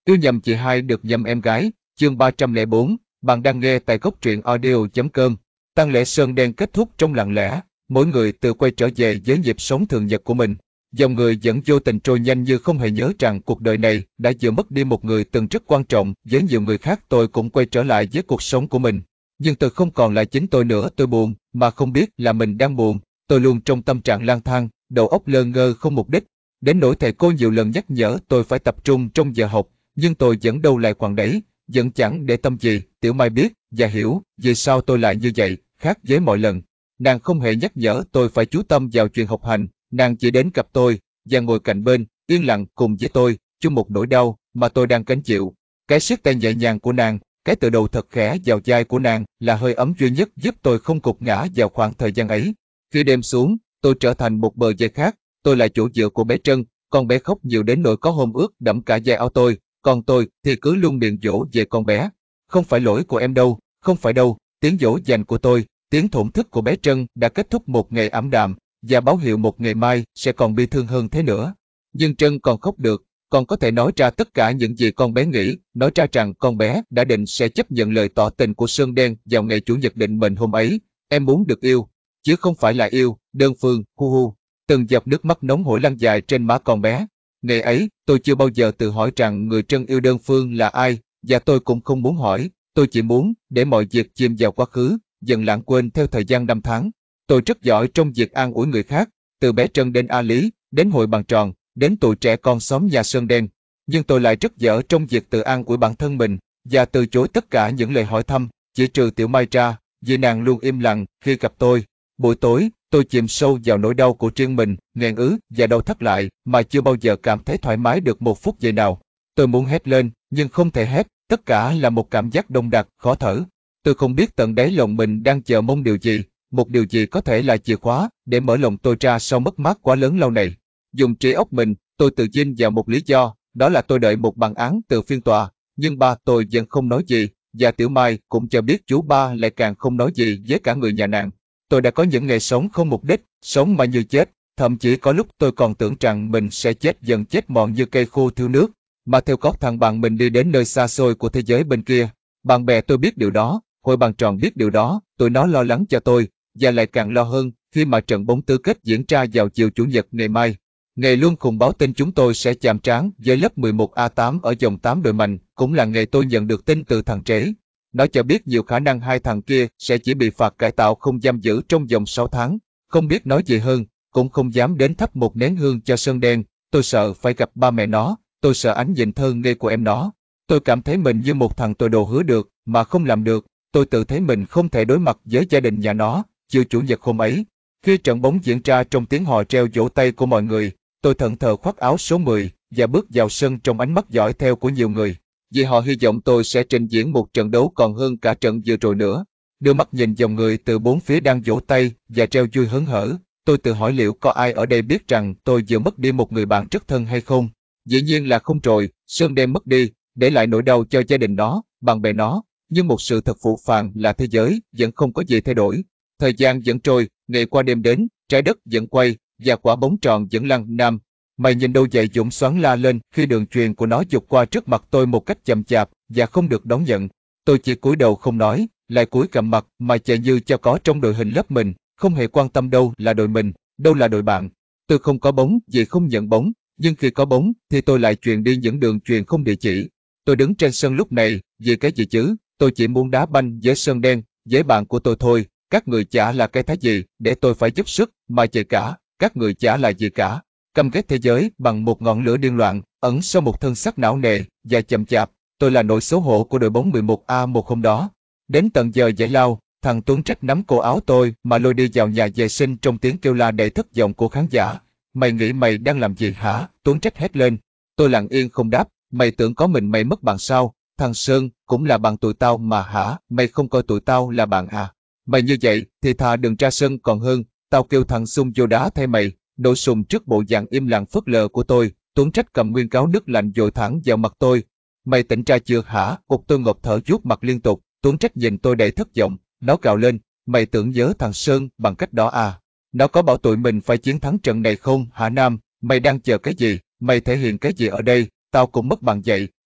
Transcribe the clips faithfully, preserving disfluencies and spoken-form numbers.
Yêu nhầm chị hai được nhầm em gái, chương ba trăm lẻ bốn, bạn đang nghe tại góc truyện audio chấm com. Tang lễ Sơn Đen kết thúc trong lặng lẽ, mỗi người tự quay trở về với nhịp sống thường nhật của mình. Dòng người vẫn vô tình trôi nhanh như không hề nhớ rằng cuộc đời này đã vừa mất đi một người từng rất quan trọng. Với nhiều người khác tôi cũng quay trở lại với cuộc sống của mình. Nhưng tôi không còn là chính tôi nữa, tôi buồn, mà không biết là mình đang buồn. Tôi luôn trong tâm trạng lang thang, đầu óc lơ ngơ không mục đích. Đến nỗi thầy cô nhiều lần nhắc nhở tôi phải tập trung trong giờ học, nhưng tôi vẫn đâu lại quằn đấy, vẫn chẳng để tâm gì. Tiểu Mai biết và hiểu vì sao tôi lại như vậy, khác với mọi lần. Nàng không hề nhắc nhở tôi phải chú tâm vào chuyện học hành, nàng chỉ đến gặp tôi và ngồi cạnh bên, yên lặng cùng với tôi, chung một nỗi đau mà tôi đang gánh chịu. Cái siết tay nhẹ nhàng của nàng, cái tựa đầu thật khẽ vào vai của nàng là hơi ấm duy nhất giúp tôi không gục ngã vào khoảng thời gian ấy. Khi đêm xuống, tôi trở thành một bờ vai khác, tôi là chỗ dựa của bé Trân. Con bé khóc nhiều đến nỗi có hôm ướt đẫm cả vai áo tôi, còn tôi thì cứ luôn miệng dỗ về con bé. Không phải lỗi của em đâu, không phải đâu, tiếng dỗ dành của tôi, tiếng thổn thức của bé Trân đã kết thúc một ngày ảm đạm và báo hiệu một ngày mai sẽ còn bi thương hơn thế nữa. Nhưng Trân còn khóc được, còn có thể nói ra tất cả những gì con bé nghĩ, nói ra rằng con bé đã định sẽ chấp nhận lời tỏ tình của Sơn Đen vào ngày chủ nhật định mệnh hôm ấy. Em muốn được yêu, chứ không phải là yêu đơn phương. Hu hu. Từng giọt nước mắt nóng hổi lăn dài trên má con bé. Ngày ấy, tôi chưa bao giờ tự hỏi rằng người Trân yêu đơn phương là ai, và tôi cũng không muốn hỏi. Tôi chỉ muốn để mọi việc chìm vào quá khứ, dần lãng quên theo thời gian năm tháng. Tôi rất giỏi trong việc an ủi người khác, từ bé Trân đến A Lý, đến hội bàn tròn, đến tụi trẻ con xóm nhà Sơn Đen. Nhưng tôi lại rất dở trong việc tự an ủi bản thân mình, và từ chối tất cả những lời hỏi thăm, chỉ trừ Tiểu Mai ra, vì nàng luôn im lặng khi gặp tôi. Buổi tối, tôi chìm sâu vào nỗi đau của riêng mình, nghẹn ứ và đau thắt lại, mà chưa bao giờ cảm thấy thoải mái được một phút giây nào. Tôi muốn hét lên, nhưng không thể hét, tất cả là một cảm giác đông đặc, khó thở. Tôi không biết tận đáy lòng mình đang chờ mong điều gì, một điều gì có thể là chìa khóa để mở lòng tôi ra sau mất mát quá lớn lâu này. Dùng trí óc mình, tôi tự tin vào một lý do, đó là tôi đợi một bản án từ phiên tòa, nhưng ba tôi vẫn không nói gì, và Tiểu Mai cũng cho biết chú ba lại càng không nói gì với cả người nhà nàng. Tôi đã có những ngày sống không mục đích, sống mà như chết, thậm chí có lúc tôi còn tưởng rằng mình sẽ chết dần chết mòn như cây khô thiếu nước, mà theo gót thằng bạn mình đi đến nơi xa xôi của thế giới bên kia. Bạn bè tôi biết điều đó, hội bàn tròn biết điều đó, tụi nó lo lắng cho tôi, và lại càng lo hơn khi mà trận bóng tứ kết diễn ra vào chiều chủ nhật ngày mai. Ngày luôn khùng báo tin chúng tôi sẽ chạm trán với lớp mười một A tám ở vòng tám đội mạnh, cũng là ngày tôi nhận được tin từ thằng Trễ. Nó cho biết nhiều khả năng hai thằng kia sẽ chỉ bị phạt cải tạo không giam giữ trong vòng sáu tháng. Không biết nói gì hơn, cũng không dám đến thắp một nén hương cho Sơn Đen. Tôi sợ phải gặp ba mẹ nó, tôi sợ ánh nhìn thơ ngây của em nó. Tôi cảm thấy mình như một thằng tôi đồ hứa được, mà không làm được. Tôi tự thấy mình không thể đối mặt với gia đình nhà nó. Chiều chủ nhật hôm ấy, khi trận bóng diễn ra trong tiếng hò reo vỗ tay của mọi người, tôi thẫn thờ khoác áo số mười và bước vào sân trong ánh mắt dõi theo của nhiều người, vì họ hy vọng tôi sẽ trình diễn một trận đấu còn hơn cả trận vừa rồi nữa. Đưa mắt nhìn dòng người từ bốn phía đang vỗ tay và reo vui hớn hở, tôi tự hỏi liệu có ai ở đây biết rằng tôi vừa mất đi một người bạn rất thân hay không. Dĩ nhiên là không rồi. Sơn đem mất đi, để lại nỗi đau cho gia đình nó, bạn bè nó, nhưng một sự thật phũ phàng là thế giới vẫn không có gì thay đổi. Thời gian vẫn trôi, ngày qua đêm đến, trái đất vẫn quay, và quả bóng tròn vẫn lăn nam. Mày nhìn đâu vậy? Dũng xoắn la lên khi đường truyền của nó vụt qua trước mặt tôi một cách chậm chạp và không được đón nhận. Tôi chỉ cúi đầu không nói, lại cúi gằm mặt mà chạy như cho có trong đội hình lớp mình, không hề quan tâm đâu là đội mình, đâu là đội bạn. Tôi không có bóng vì không nhận bóng, nhưng khi có bóng thì tôi lại truyền đi những đường truyền không địa chỉ. Tôi đứng trên sân lúc này, vì cái gì chứ? Tôi chỉ muốn đá banh với Sơn Đen, với bạn của tôi thôi. Các người chả là cái thái gì để tôi phải giúp sức mà chạy cả, các người chả là gì cả. Căm ghét thế giới bằng một ngọn lửa điên loạn, ẩn sau một thân xác não nề và chậm chạp. Tôi là nỗi xấu hổ của đội bóng mười một A một hôm đó. Đến tận giờ giải lao, thằng Tuấn Trách nắm cổ áo tôi mà lôi đi vào nhà vệ sinh trong tiếng kêu la đầy thất vọng của khán giả. Mày nghĩ mày đang làm gì hả? Tuấn Trách hét lên. Tôi lặng yên không đáp. Mày tưởng có mình mày mất bạn sao? Thằng Sơn cũng là bạn tụi tao mà hả? Mày không coi tụi tao là bạn à? Mày như vậy thì thà đừng ra sân còn hơn. Tao kêu thằng Sung vô đá thay mày. Nổi sùng trước bộ dạng im lặng phớt lờ của tôi, Tuấn Trách cầm nguyên cáo nước lạnh dội thẳng vào mặt tôi. Mày tỉnh ra chưa hả? Cục tôi ngộp thở vuốt mặt liên tục. Tuấn Trách nhìn tôi đầy thất vọng, nó gào lên. Mày tưởng nhớ thằng Sơn bằng cách đó à? Nó có bảo tụi mình phải chiến thắng trận này không hả Nam? Mày đang chờ cái gì? Mày thể hiện cái gì ở đây? Tao cũng mất bằng vậy.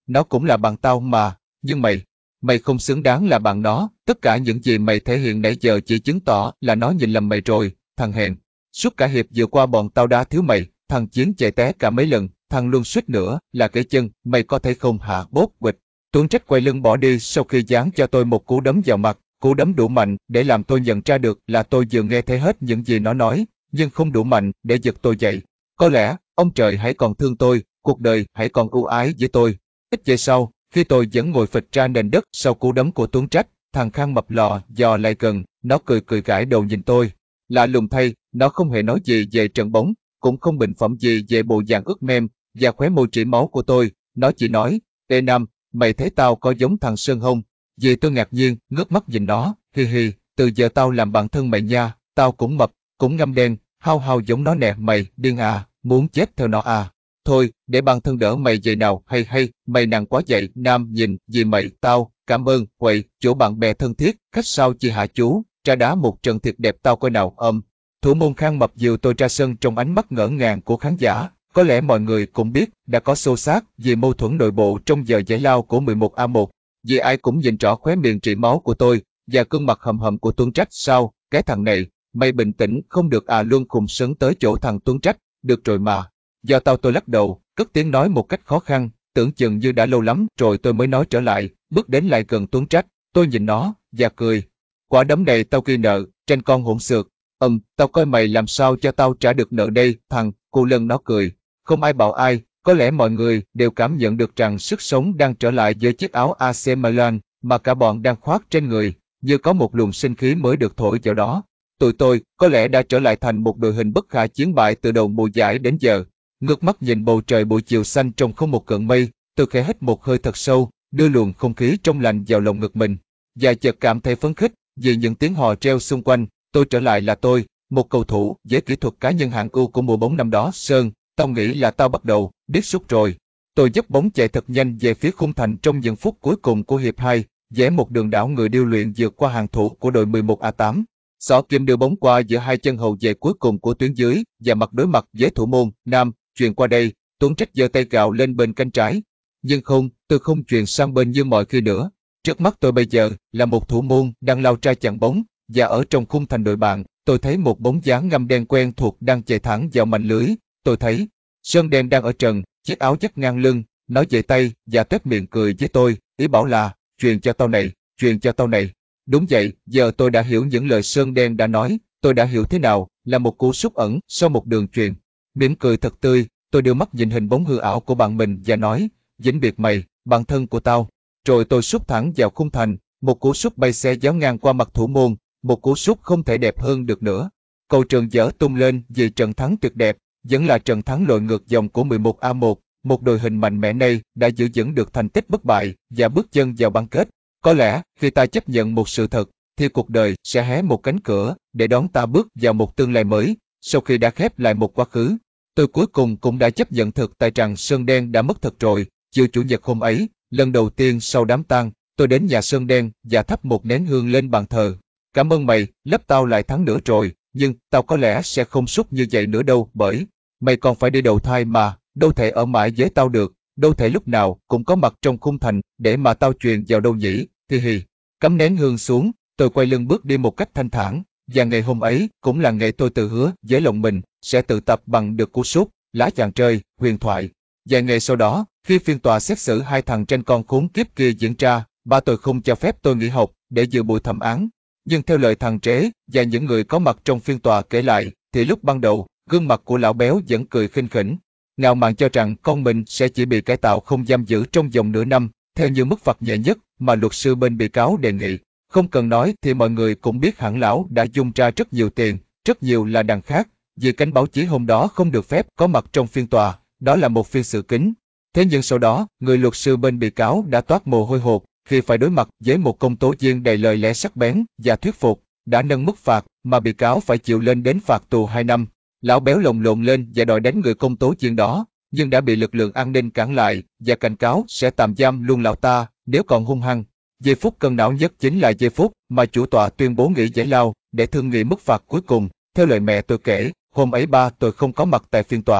nó cũng là bạn tao mà, nhưng mày, mày không xứng đáng là bạn nó, tất cả những gì mày thể hiện nãy giờ chỉ chứng tỏ là nó nhìn lầm mày rồi, thằng hèn. Suốt cả hiệp vừa qua bọn tao đã thiếu mày, thằng Chiến chạy té cả mấy lần, thằng luôn suýt nữa là gãy chân, mày có thể không hả bốt quịch. Tuấn Trách quay lưng bỏ đi sau khi giáng cho tôi một cú đấm vào mặt, cú đấm đủ mạnh để làm tôi nhận ra được là tôi vừa nghe thấy hết những gì nó nói, nhưng không đủ mạnh để giật tôi dậy. Có lẽ, ông trời hãy còn thương tôi, cuộc đời hãy còn ưu ái với tôi. Ít giây sau, khi tôi vẫn ngồi phịch ra nền đất sau cú đấm của Tuấn Trách, thằng Khang mập lò dò lại gần, nó cười cười gãi đầu nhìn tôi. Lạ lùng thay, nó không hề nói gì về trận bóng, cũng không bình phẩm gì về bộ dạng ướt mem và khóe môi trĩ máu của tôi, nó chỉ nói, Ê Nam, mày thấy tao có giống thằng Sơn không? Vì tôi ngạc nhiên, ngước mắt nhìn nó, hi hi, từ giờ tao làm bạn thân mày nha, tao cũng mập, cũng ngăm đen, hao hao giống nó nè, mày, điên à, muốn chết theo nó à. Thôi, để bạn thân đỡ mày vậy nào, hay hay, mày nặng quá vậy, Nam nhìn, vì mày, tao, cảm ơn, quậy, chỗ bạn bè thân thiết, khách sao chi hả chú, tra đá một trận thiệt đẹp tao coi nào, âm. Thủ môn Khang mập dìu tôi ra sân trong ánh mắt ngỡ ngàng của khán giả. Có lẽ mọi người cũng biết đã có xô xát vì mâu thuẫn nội bộ trong giờ giải lao của mười một A một. Vì ai cũng nhìn rõ khóe miệng trĩ máu của tôi và gương mặt hầm hầm của Tuấn Trách. Sao, cái thằng này, mày bình tĩnh không được à, luôn khùng sấn tới chỗ thằng Tuấn Trách, được rồi mà. Do tao tôi lắc đầu, cất tiếng nói một cách khó khăn, tưởng chừng như đã lâu lắm rồi tôi mới nói trở lại, bước đến lại gần Tuấn Trách, tôi nhìn nó và cười. Quả đấm này tao ghi nợ, tranh con hỗn xược. Ừm, tao coi mày làm sao cho tao trả được nợ đây, thằng, cô Lân nó cười. Không ai bảo ai, có lẽ mọi người đều cảm nhận được rằng sức sống đang trở lại với chiếc áo a xê Milan mà cả bọn đang khoác trên người, như có một luồng sinh khí mới được thổi vào đó. Tụi tôi có lẽ đã trở lại thành một đội hình bất khả chiến bại từ đầu mùa giải đến giờ. Ngước mắt nhìn bầu trời buổi chiều xanh trong không một cơn mây, tôi khẽ hít một hơi thật sâu, đưa luồng không khí trong lành vào lồng ngực mình, và chợt cảm thấy phấn khích vì những tiếng hò reo xung quanh. Tôi trở lại là tôi, một cầu thủ với kỹ thuật cá nhân hạng ưu của mùa bóng năm đó. Sơn, tao nghĩ là tao bắt đầu biết sút rồi. Tôi dốc bóng chạy thật nhanh về phía khung thành trong những phút cuối cùng của hiệp hai, vẽ một đường đảo người điêu luyện vượt qua hàng thủ của đội mười một A tám. Xỏ kim đưa bóng qua giữa hai chân hậu vệ cuối cùng của tuyến dưới và mặt đối mặt với thủ môn Nam, chuyền qua đây, Tuấn Trách giơ tay gào lên bên cánh trái. Nhưng không, tôi không chuyền sang bên như mọi khi nữa. Trước mắt tôi bây giờ là một thủ môn đang lao ra chặn bóng, và ở trong khung thành đội bạn, tôi thấy một bóng dáng ngăm đen quen thuộc đang chạy thẳng vào mảnh lưới. Tôi thấy Sơn đen đang ở trần, chiếc áo dắt ngang lưng, nó giơ tay và toét miệng cười với tôi, ý bảo là chuyền cho tao này, chuyền cho tao này. Đúng vậy, giờ tôi đã hiểu những lời Sơn đen đã nói, tôi đã hiểu thế nào là một cú sút ẩn sau một đường chuyền. Mỉm cười thật tươi, tôi đưa mắt nhìn hình bóng hư ảo của bạn mình và nói, vĩnh biệt mày, bạn thân của tao. Rồi tôi sút thẳng vào khung thành, một cú sút bay xe giáo ngang qua mặt thủ môn, một cú sút không thể đẹp hơn được nữa. Cầu Trường dở tung lên vì trận thắng tuyệt đẹp, vẫn là trận thắng lội ngược dòng của mười một A một, một đội hình mạnh mẽ này đã giữ vững được thành tích bất bại và bước chân vào bán kết. Có lẽ, khi ta chấp nhận một sự thật, thì cuộc đời sẽ hé một cánh cửa để đón ta bước vào một tương lai mới, sau khi đã khép lại một quá khứ. Tôi cuối cùng cũng đã chấp nhận thực tại rằng Sơn Đen đã mất thật rồi. Chiều Chủ nhật hôm ấy, lần đầu tiên sau đám tang, tôi đến nhà Sơn Đen và thắp một nén hương lên bàn thờ. Cảm ơn mày, lớp tao lại thắng nữa rồi, nhưng tao có lẽ sẽ không sút như vậy nữa đâu, bởi mày còn phải đi đầu thai mà, đâu thể ở mãi với tao được, đâu thể lúc nào cũng có mặt trong khung thành để mà tao truyền vào đâu nhỉ, hi hi. Cắm nén hương xuống, tôi quay lưng bước đi một cách thanh thản, và ngày hôm ấy cũng là ngày tôi tự hứa với lòng mình sẽ tự tập bằng được cú sút, lá chàng trời, huyền thoại. Vài ngày sau đó, khi phiên tòa xét xử hai thằng trên con khốn kiếp kia diễn ra, ba tôi không cho phép tôi nghỉ học để dự buổi thẩm án. Nhưng theo lời thằng Trế và những người có mặt trong phiên tòa kể lại, thì lúc ban đầu, gương mặt của lão béo vẫn cười khinh khỉnh, ngạo mạn cho rằng con mình sẽ chỉ bị cải tạo không giam giữ trong vòng nửa năm, theo như mức phạt nhẹ nhất mà luật sư bên bị cáo đề nghị. Không cần nói thì mọi người cũng biết hẳn lão đã dung ra rất nhiều tiền, rất nhiều là đằng khác, vì cánh báo chí hôm đó không được phép có mặt trong phiên tòa, đó là một phiên xử kín. Thế nhưng sau đó, người luật sư bên bị cáo đã toát mồ hôi hột khi phải đối mặt với một công tố viên đầy lời lẽ sắc bén và thuyết phục, đã nâng mức phạt mà bị cáo phải chịu lên đến phạt tù hai năm. Lão béo lồng lộn lên và đòi đánh người công tố viên đó, nhưng đã bị lực lượng an ninh cản lại và cảnh cáo sẽ tạm giam luôn lão ta nếu còn hung hăng. Giây phút cân não nhất chính là giây phút mà chủ tọa tuyên bố nghỉ giải lao để thương nghị mức phạt cuối cùng. Theo lời mẹ tôi kể, hôm ấy ba tôi không có mặt tại phiên tòa.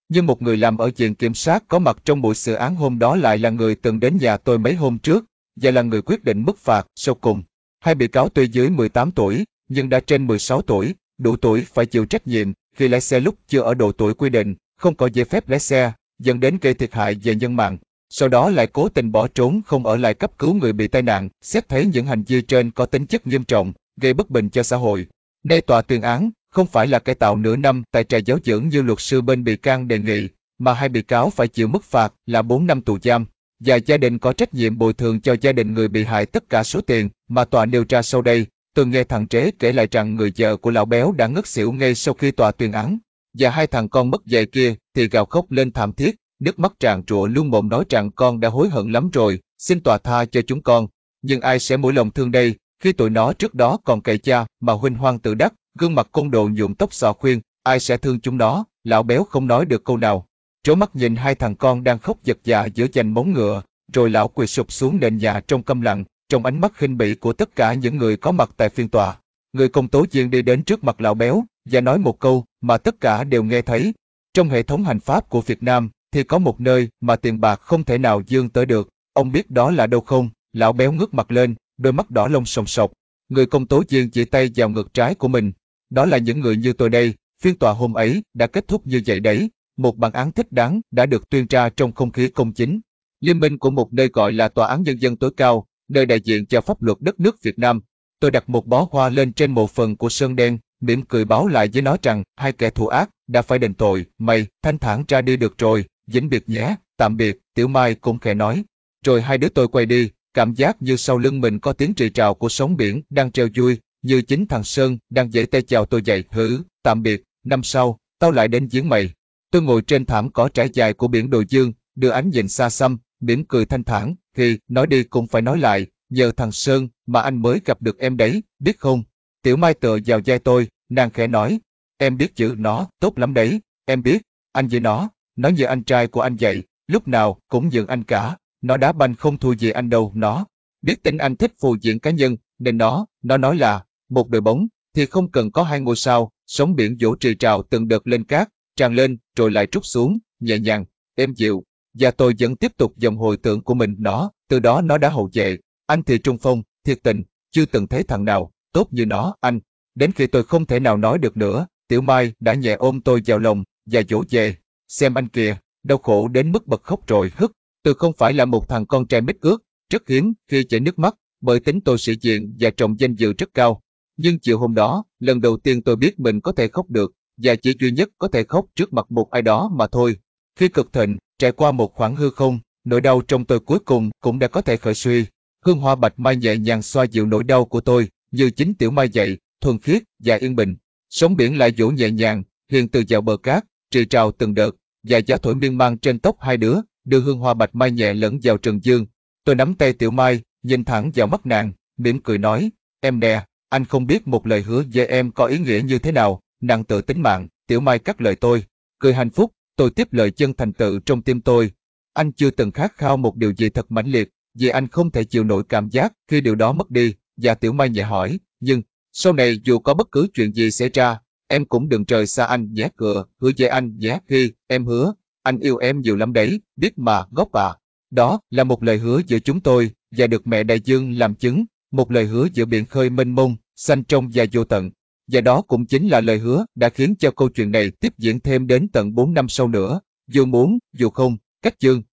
Nhưng một người làm ở viện kiểm sát có mặt trong buổi xử án hôm đó lại là người từng đến nhà tôi mấy hôm trước, và là người quyết định mức phạt sau cùng. Hai bị cáo tuy dưới mười tám tuổi, nhưng đã trên mười sáu tuổi, đủ tuổi phải chịu trách nhiệm khi lái xe lúc chưa ở độ tuổi quy định, không có giấy phép lái xe, dẫn đến gây thiệt hại về nhân mạng. Sau đó lại cố tình bỏ trốn không ở lại cấp cứu người bị tai nạn, xét thấy những hành vi trên có tính chất nghiêm trọng, gây bất bình cho xã hội. Nay tòa tuyên án, không phải là cải tạo nửa năm tại trại giáo dưỡng như luật sư bên bị can đề nghị, mà hai bị cáo phải chịu mức phạt là bốn năm tù giam, và gia đình có trách nhiệm bồi thường cho gia đình người bị hại tất cả số tiền mà tòa nêu ra sau đây. Tôi nghe thằng Trế kể lại rằng người vợ của lão béo đã ngất xỉu ngay sau khi tòa tuyên án, và hai thằng con mất dạy kia thì gào khóc lên thảm thiết, nước mắt tràn trụa luôn mồm nói rằng con đã hối hận lắm rồi, xin tòa tha cho chúng con. Nhưng ai sẽ mũi lòng thương đây, khi tụi nó trước đó còn cậy cha mà huynh hoang tự đắc, gương mặt côn đồ nhuộm tóc xòa khuyên, ai sẽ thương chúng nó. Lão béo không nói được câu nào, trố mắt nhìn hai thằng con đang khóc giật dạ giữa chành móng ngựa, rồi lão quỳ sụp xuống nền nhà trong câm lặng, trong ánh mắt khinh bỉ của tất cả những người có mặt tại phiên tòa. Người công tố viên đi đến trước mặt lão béo và nói một câu mà tất cả đều nghe thấy. Trong hệ thống hành pháp của Việt Nam thì có một nơi mà tiền bạc không thể nào dương tới được. Ông biết đó là đâu không? Lão béo ngước mặt lên, đôi mắt đỏ lông sòng sọc. Người công tố viên chỉ tay vào ngực trái của mình. Đó là những người như tôi đây. Phiên tòa hôm ấy đã kết thúc như vậy đấy. Một bản án thích đáng đã được tuyên ra trong không khí công chính. Liên minh của một nơi gọi là Tòa án Nhân dân tối cao, nơi đại diện cho pháp luật đất nước Việt Nam. Tôi đặt một bó hoa lên trên mộ phần của Sơn Đen, mỉm cười báo lại với nó rằng hai kẻ thù ác đã phải đền tội. Mày thanh thản ra đi được rồi, vĩnh biệt nhé, tạm biệt. Tiểu Mai cũng khẽ nói. Rồi hai đứa tôi quay đi, cảm giác như sau lưng mình có tiếng rì rào của sóng biển đang treo vui, như chính thằng Sơn đang giãy tay chào tôi vậy. Hử, tạm biệt, năm sau tao lại đến giếng mày. Tôi ngồi trên thảm cỏ trải dài của biển Đồi Dương, đưa ánh nhìn xa xăm, mỉm cười thanh thản. Khi nói đi cũng phải nói lại, nhờ thằng Sơn mà anh mới gặp được em đấy, biết không? Tiểu Mai tựa vào vai tôi, nàng khẽ nói, em biết chữ nó tốt lắm đấy, em biết, anh với nó, nó như anh trai của anh vậy, lúc nào cũng giận anh cả, nó đá banh không thua gì anh đâu. Nó biết tính anh thích phù diễn cá nhân, nên nó, nó nói là, một đội bóng thì không cần có hai ngôi sao. Sóng biển vỗ trì trào từng đợt lên cát, tràn lên rồi lại trút xuống, nhẹ nhàng, êm dịu, và tôi vẫn tiếp tục dòng hồi tưởng của mình. Nó, từ đó nó đã hậu vệ, anh thì trung phong, thiệt tình, chưa từng thấy thằng nào tốt như nó. Anh, đến khi tôi không thể nào nói được nữa, Tiểu Mai đã nhẹ ôm tôi vào lòng và dỗ về. Xem anh kìa, đau khổ đến mức bật khóc rồi. Hức, tôi không phải là một thằng con trai mít ướt, rất hiếm khi chảy nước mắt, bởi tính tôi sĩ diện và trọng danh dự rất cao. Nhưng chiều hôm đó, lần đầu tiên tôi biết mình có thể khóc được, và chỉ duy nhất có thể khóc trước mặt một ai đó mà thôi. Khi cực thịnh, trải qua một khoảng hư không, nỗi đau trong tôi cuối cùng cũng đã có thể khởi suy. Hương hoa bạch mai nhẹ nhàng xoa dịu nỗi đau của tôi, như chính Tiểu Mai vậy, thuần khiết và yên bình. Sóng biển lại vỗ nhẹ nhàng, hiền từ vào bờ cát, rì rào từng đợt, và gió thổi miên man trên tóc hai đứa, đưa hương hoa bạch mai nhẹ lẫn vào trần dương. Tôi nắm tay Tiểu Mai, nhìn thẳng vào mắt nàng, mỉm cười nói, em nè, anh không biết một lời hứa với em có ý nghĩa như thế nào, nặng tựa tính mạng. Tiểu Mai cắt lời tôi, cười hạnh phúc. Tôi tiếp lời chân thành tự trong tim tôi. Anh chưa từng khát khao một điều gì thật mãnh liệt, vì anh không thể chịu nổi cảm giác khi điều đó mất đi. Và Tiểu Mai nhẹ hỏi, nhưng sau này dù có bất cứ chuyện gì xảy ra, em cũng đừng rời xa anh nhé. Cựa, hứa với anh nhé. Khi em hứa, anh yêu em nhiều lắm đấy, biết mà, Ngốc à. Đó là một lời hứa giữa chúng tôi, và được mẹ đại dương làm chứng, một lời hứa giữa biển khơi mênh mông, xanh trong và vô tận. Và đó cũng chính là lời hứa đã khiến cho câu chuyện này tiếp diễn thêm đến tận bốn năm sau nữa. Dù muốn, dù không, cách dương,